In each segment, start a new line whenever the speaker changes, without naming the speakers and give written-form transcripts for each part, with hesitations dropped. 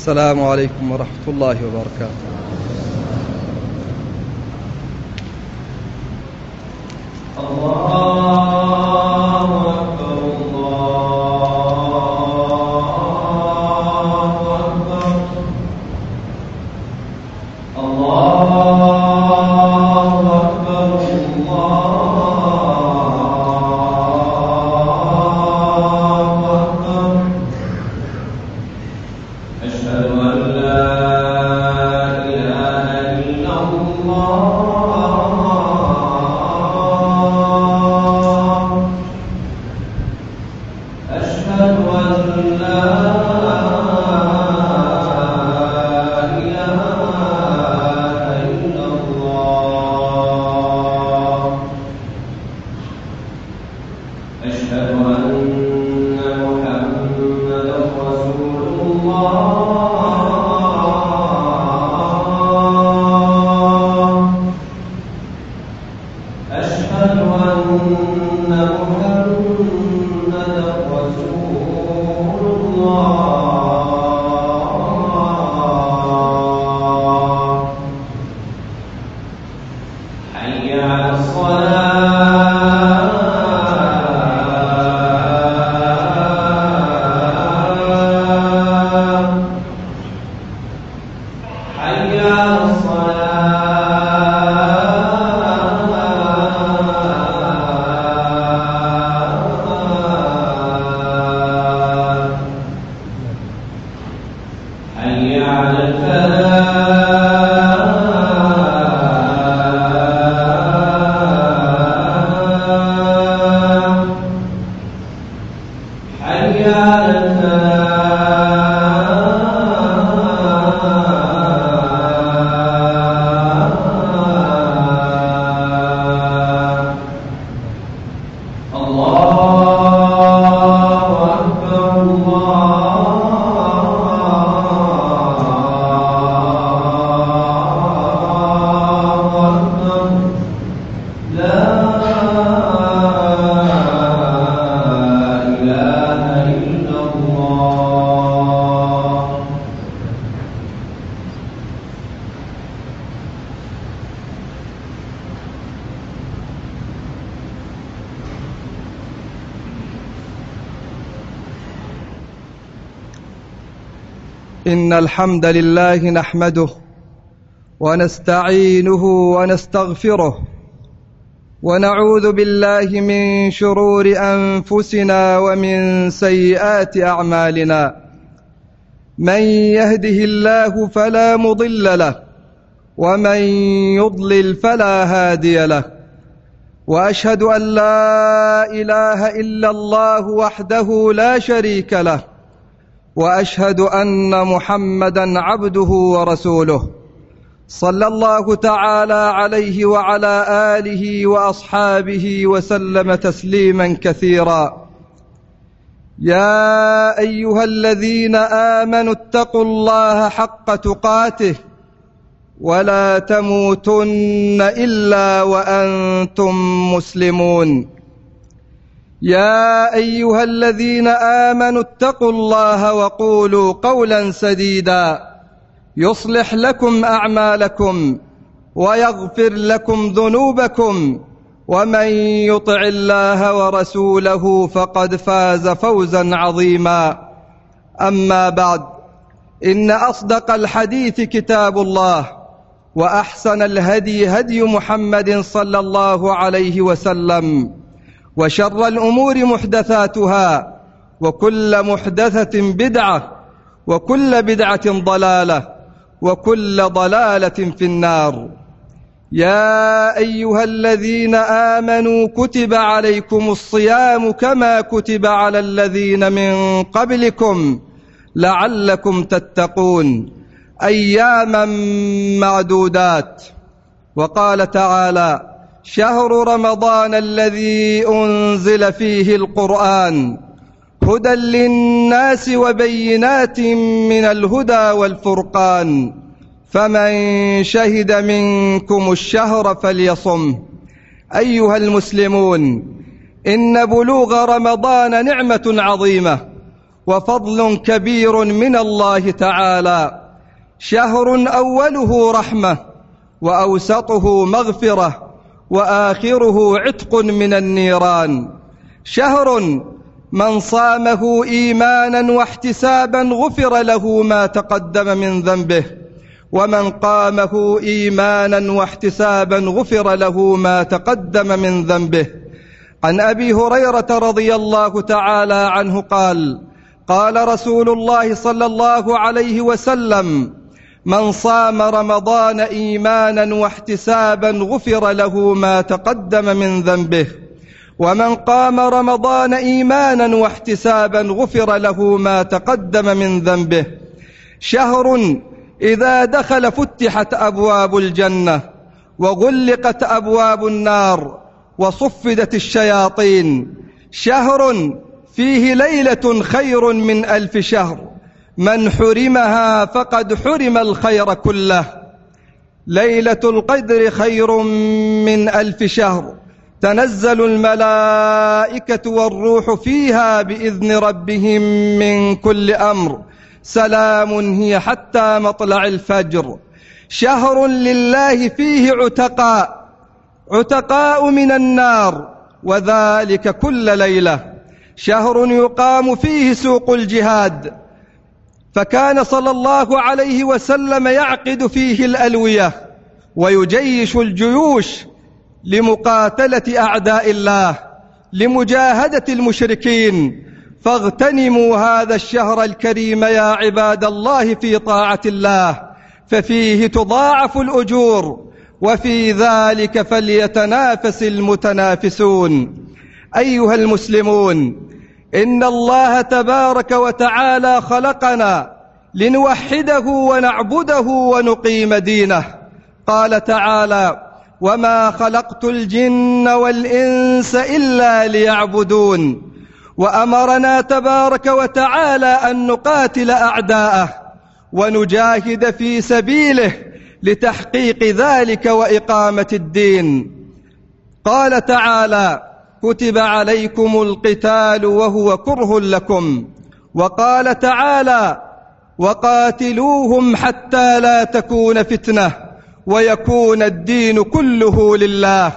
السلام عليكم ورحمة الله وبركاته. إن الحمد لله نحمده ونستعينه ونستغفره ونعوذ بالله من شرور أنفسنا ومن سيئات أعمالنا. من يهده الله فلا مضل له ومن يضلل فلا هادي له، وأشهد أن لا إله إلا الله وحده لا شريك له، وأشهد أن محمدًا عبده ورسوله، صلى الله تعالى عليه وعلى آله وأصحابه وسلم تسليمًا كثيرا. يا أيها الذين آمنوا اتقوا الله حق تقاته ولا تموتن إلا وأنتم مسلمون. يا أيها الذين آمنوا اتقوا الله وقولوا قولا سديدا يصلح لكم أعمالكم ويغفر لكم ذنوبكم، ومن يطع الله ورسوله فقد فاز فوزا عظيما. أما بعد، إن أصدق الحديث كتاب الله، وأحسن الهدي هدي محمد صلى الله عليه وسلم، وشر الأمور محدثاتها، وكل محدثة بدعة، وكل بدعة ضلالة، وكل ضلالة في النار. يا أيها الذين آمنوا كتب عليكم الصيام كما كتب على الذين من قبلكم لعلكم تتقون، أياما معدودات. وقال تعالى: شهر رمضان الذي أنزل فيه القرآن هدى للناس وبينات من الهدى والفرقان، فمن شهد منكم الشهر فليصم. أيها المسلمون، إن بلوغ رمضان نعمة عظيمة، وفضل كبير من الله تعالى. شهر أوله رحمة، وأوسطه مغفرة، وآخره عتق من النيران. شهر من صامه إيمانا واحتسابا غفر له ما تقدم من ذنبه، ومن قامه إيمانا واحتسابا غفر له ما تقدم من ذنبه. عن أبي هريرة رضي الله تعالى عنه قال: قال رسول الله صلى الله عليه وسلم: من صام رمضان إيمانا واحتسابا غفر له ما تقدم من ذنبه، ومن قام رمضان إيمانا واحتسابا غفر له ما تقدم من ذنبه. شهر إذا دخل فتحت أبواب الجنة، وغلقت أبواب النار، وصفدت الشياطين. شهر فيه ليلة خير من 1000 شهر، من حرمها فقد حرم الخير كله. ليلة القدر خير من 1000 شهر، تنزل الملائكة والروح فيها بإذن ربهم من كل أمر، سلام هي حتى مطلع الفجر. شهر لله فيه عتقاء من النار، وذلك كل ليلة. شهر يقام فيه سوق الجهاد، فكان صلى الله عليه وسلم يعقد فيه الألوية ويجيش الجيوش لمقاتلة أعداء الله، لمجاهدة المشركين. فاغتنموا هذا الشهر الكريم يا عباد الله في طاعة الله، ففيه تضاعف الأجور، وفي ذلك فليتنافس المتنافسون. أيها المسلمون، إن الله تبارك وتعالى خلقنا لنوحده ونعبده ونقيم دينه. قال تعالى: وما خلقت الجن والإنس إلا ليعبدون. وأمرنا تبارك وتعالى أن نقاتل أعداءه ونجاهد في سبيله لتحقيق ذلك وإقامة الدين. قال تعالى: كتب عليكم القتال وهو كره لكم. وقال تعالى: وقاتلوهم حتى لا تكون فتنة ويكون الدين كله لله.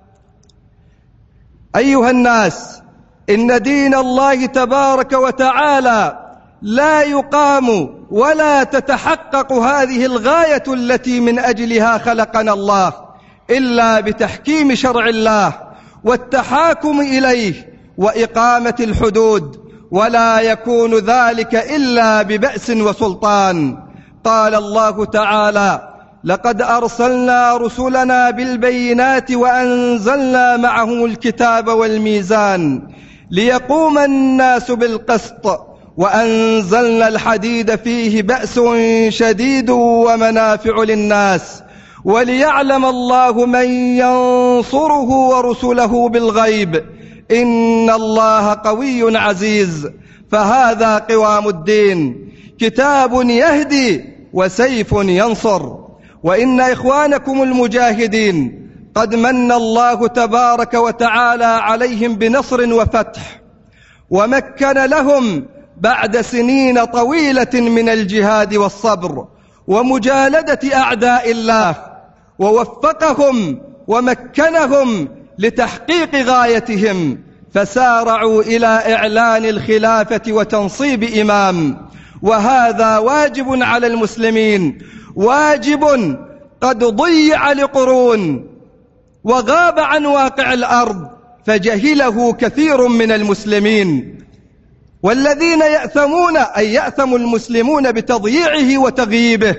أيها الناس، إن دين الله تبارك وتعالى لا يقام ولا تتحقق هذه الغاية التي من أجلها خلقنا الله إلا بتحكيم شرع الله والتحاكم إليه وإقامة الحدود، ولا يكون ذلك إلا ببأس وسلطان. قال الله تعالى: لقد أرسلنا رسلنا بالبينات وأنزلنا معهم الكتاب والميزان ليقوم الناس بالقسط، وأنزلنا الحديد فيه بأس شديد ومنافع للناس، وليعلم الله من ينصره ورسله بالغيب، إن الله قوي عزيز. فهذا قوام الدين، كتاب يهدي وسيف ينصر. وإن إخوانكم المجاهدين قد من الله تبارك وتعالى عليهم بنصر وفتح، ومكن لهم بعد سنين طويلة من الجهاد والصبر ومجالدة أعداء الله، ووفقهم ومكنهم لتحقيق غايتهم، فسارعوا إلى إعلان الخلافة وتنصيب إمام. وهذا واجب على المسلمين، واجب قد ضيع لقرون وغاب عن واقع الأرض فجهله كثير من المسلمين، والذين يأثمون أي يأثم المسلمون بتضييعه وتغييبه،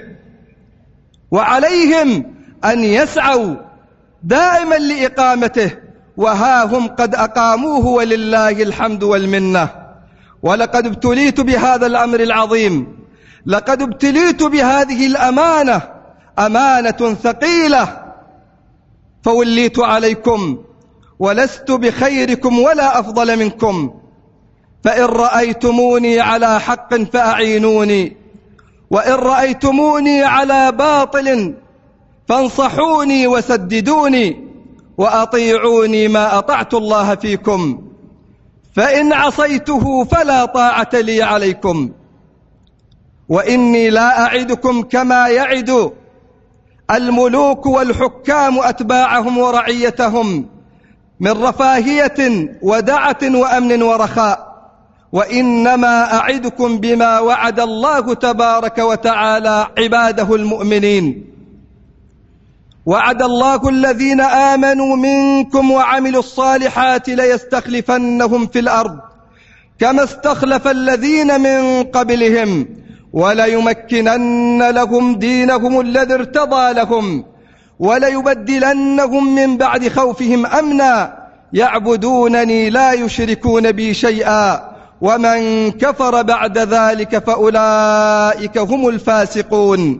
وعليهم أن يسعوا دائما لإقامته، وها هم قد أقاموه ولله الحمد والمنة. ولقد ابتليت بهذا الأمر العظيم، لقد ابتليت بهذه الأمانة، أمانة ثقيلة، فوليت عليكم ولست بخيركم ولا أفضل منكم، فإن رأيتموني على حق فأعينوني، وإن رأيتموني على باطل فانصحوني وسددوني، وأطيعوني ما أطعت الله فيكم. فإن عصيته فلا طاعة لي عليكم، وإني لا أعدكم كما يعد الملوك والحكام أتباعهم ورعيتهم من رفاهية ودعة وأمن ورخاء، وإنما أعدكم بما وعد الله تبارك وتعالى عباده المؤمنين. وعد الله الذين آمنوا منكم وعملوا الصالحات ليستخلفنهم في الأرض كما استخلف الذين من قبلهم وليمكنن لهم دينهم الذي ارتضى لهم وليبدلنهم من بعد خوفهم أمنا يعبدونني لا يشركون بي شيئا ومن كفر بعد ذلك فأولئك هم الفاسقون.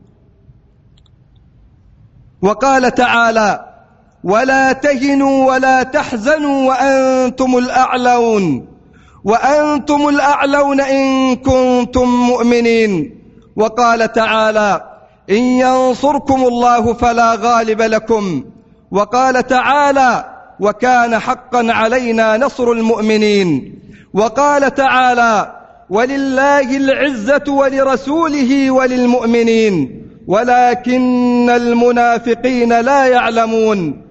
وقال تعالى: ولا تهنوا ولا تحزنوا وأنتم الأعلون إن كنتم مؤمنين. وقال تعالى: إن ينصركم الله فلا غالب لكم. وقال تعالى: وكان حقا علينا نصر المؤمنين. وقال تعالى: ولله العزة ولرسوله وللمؤمنين ولكن المنافقين لا يعلمون.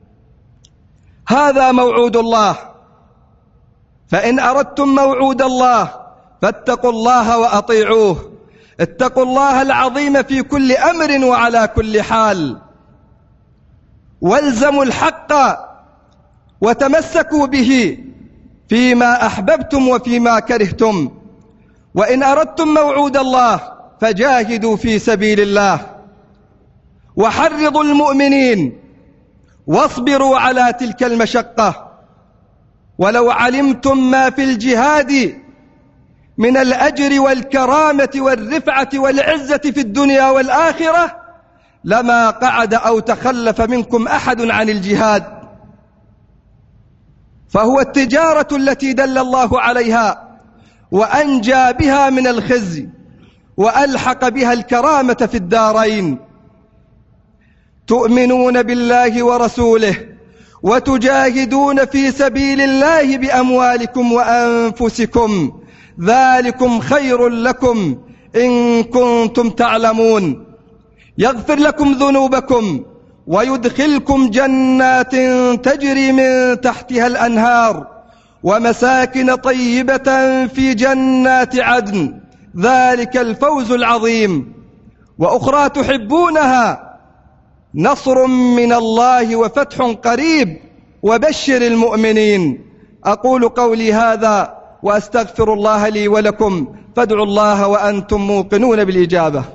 هذا موعود الله، فإن أردتم موعود الله فاتقوا الله وأطيعوه. اتقوا الله العظيم في كل أمر وعلى كل حال، والزموا الحق وتمسكوا به فيما أحببتم وفيما كرهتم. وإن أردتم موعود الله فجاهدوا في سبيل الله وحرضوا المؤمنين واصبروا على تلك المشقة. ولو علمتم ما في الجهاد من الأجر والكرامة والرفعة والعزة في الدنيا والآخرة لما قعد أو تخلف منكم أحد عن الجهاد، فهو التجارة التي دل الله عليها وأنجى بها من الخزي وألحق بها الكرامة في الدارين. تؤمنون بالله ورسوله وتجاهدون في سبيل الله بأموالكم وأنفسكم، ذلكم خير لكم إن كنتم تعلمون. يغفر لكم ذنوبكم ويدخلكم جنات تجري من تحتها الأنهار ومساكن طيبة في جنات عدن، ذلك الفوز العظيم. وأخرى تحبونها، نصر من الله وفتح قريب وبشر المؤمنين. أقول قولي هذا وأستغفر الله لي ولكم، فادعوا الله وأنتم موقنون بالإجابة.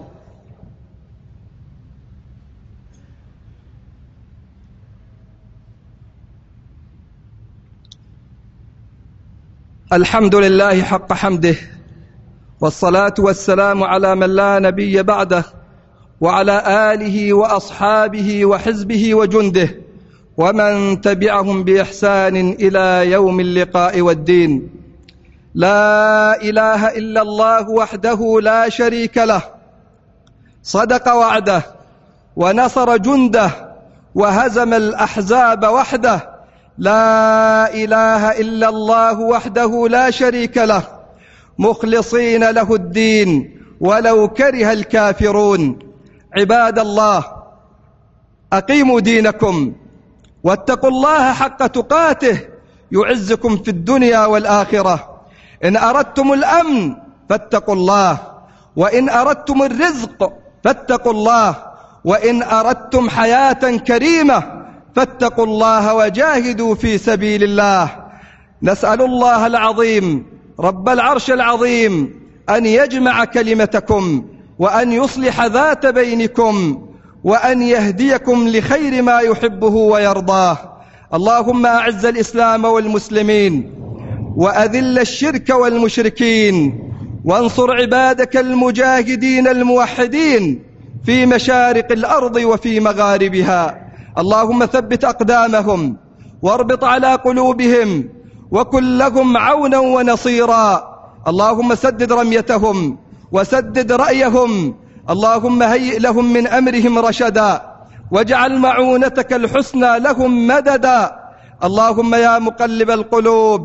الحمد لله حق حمده، والصلاة والسلام على من لا نبي بعده، وعلى آله وأصحابه وحزبه وجنده ومن تبعهم بإحسان إلى يوم اللقاء والدين. لا إله إلا الله وحده لا شريك له، صدق وعده ونصر جنده وهزم الأحزاب وحده. لا إله إلا الله وحده لا شريك له، مخلصين له الدين ولو كره الكافرون. عباد الله، أقيموا دينكم واتقوا الله حق تقاته يعزكم في الدنيا والآخرة. إن أردتم الأمن فاتقوا الله، وإن أردتم الرزق فاتقوا الله، وإن أردتم حياة كريمة فاتقوا الله وجاهدوا في سبيل الله. نسأل الله العظيم رب العرش العظيم أن يجمع كلمتكم وأن يصلح ذات بينكم وأن يهديكم لخير ما يحبه ويرضاه. اللهم أعز الإسلام والمسلمين وأذل الشرك والمشركين، وانصر عبادك المجاهدين الموحدين في مشارق الأرض وفي مغاربها. اللهم ثبت أقدامهم واربط على قلوبهم وكن لهم عونا ونصيرا. اللهم سدد رميتهم وسدد رأيهم. اللهم هيئ لهم من أمرهم رشدا، واجعل معونتك الحسنى لهم مددا. اللهم يا مقلب القلوب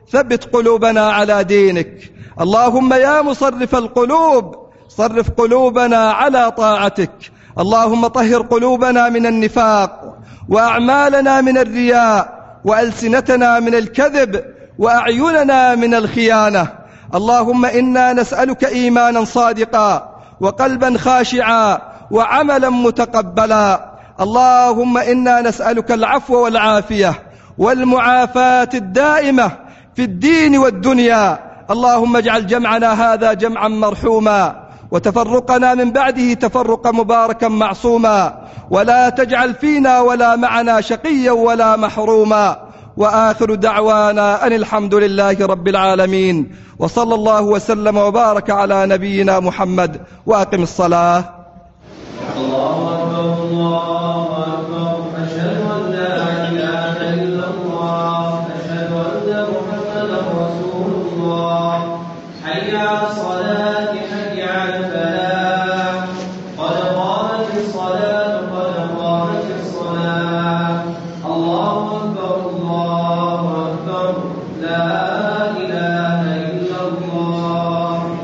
ثبت قلوبنا على دينك. اللهم يا مصرف القلوب صرف قلوبنا على طاعتك. اللهم طهر قلوبنا من النفاق، وأعمالنا من الرياء، وألسنتنا من الكذب، وأعيننا من الخيانة. اللهم إنا نسألك إيمانا صادقا، وقلبا خاشعا، وعملا متقبلا. اللهم إنا نسألك العفو والعافية والمعافاة الدائمة في الدين والدنيا. اللهم اجعل جمعنا هذا جمعا مرحوما، وتفرقنا من بعده تفرقا مباركا معصوما، ولا تجعل فينا ولا معنا شقيا ولا محروما. وآخر دعوانا أن الحمد لله رب العالمين، وصلى الله وسلم وبارك على نبينا محمد. وأقم الصلاة.
الله أكبر الله أكبر، أشهد أن لا إله إلا الله، أشهد أن محمدا رسول الله. حي على الصلاة، حي على الفلاح، قد قامت الصلاة، قد قامت الصلاة. الله أكبر الله أكبر، لا إله إلا الله.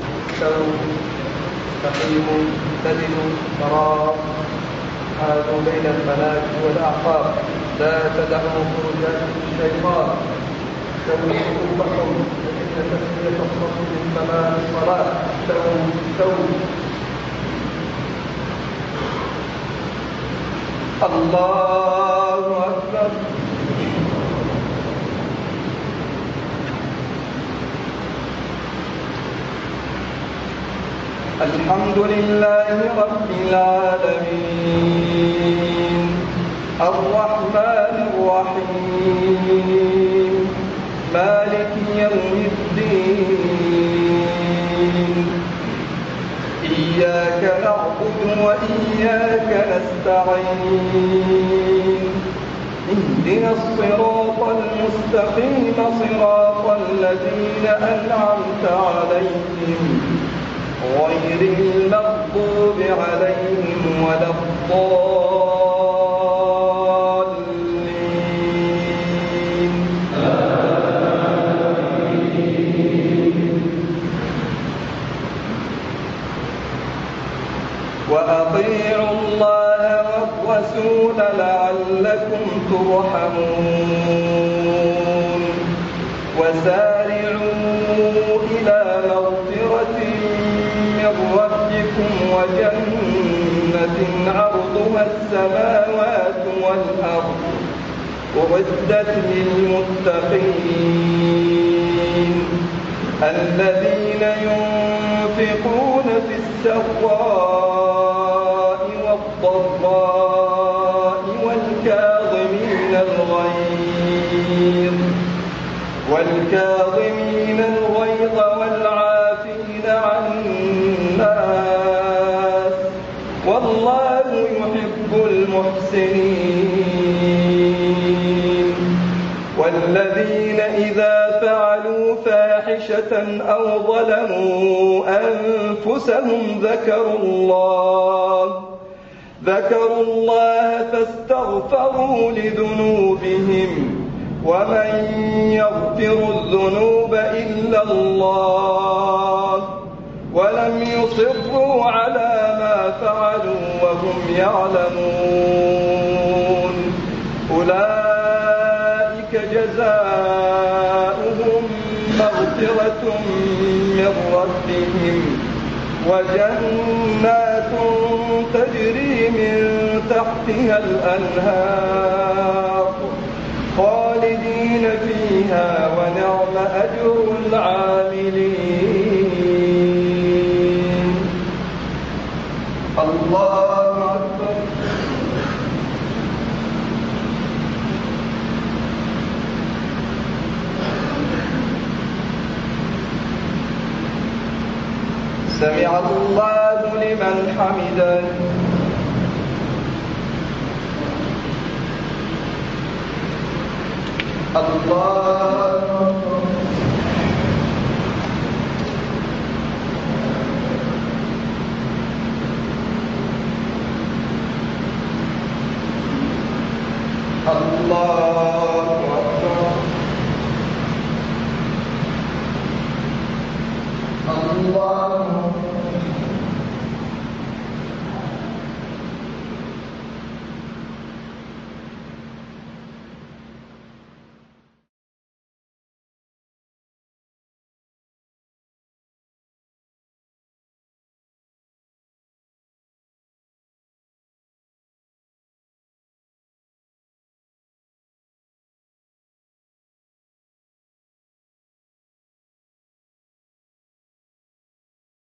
تقيموا تدنوا تراه، حاذوا بين المناكب والأعقاب، لا تدعوا خروجات الشيطان. سووا صفوفكم فإن تسوية الصف من تمام الصلاة. سووا الله أكبر. الحمد لله رب العالمين، الرحمن الرحيم، مالك يوم الدين. إياك نعبد وإياك نستعين، اهدنا الصراط المستقيم، صراط الذين أنعمت عليهم غير المغضوب عليهم ولا الضالين. وأطيعوا الله والرسول لعلكم ترحمون. وسارعوا إلى مغفرة من ربكم وجنة عرضها السماوات والأرض أعدت للمتقين الذين ينفقون في السراء والضراء والكاظمين الغيظ والعافين عن الناس، والله يحب المحسنين. والذين إذا فعلوا فاحشة أو ظلموا أنفسهم ذكروا الله فاستغفروا لذنوبهم، ومن يغفر الذنوب إلا الله، ولم يصروا على ما فعلوا وهم يعلمون. أولئك جزاؤهم مغفرة من ربهم وجنات تجري من تحتها الأنهار خالدين فيها، ونعم أجر العاملين. الله أكبر. سمع الله لمن حمده. الله أكبر. الله أكبر. الله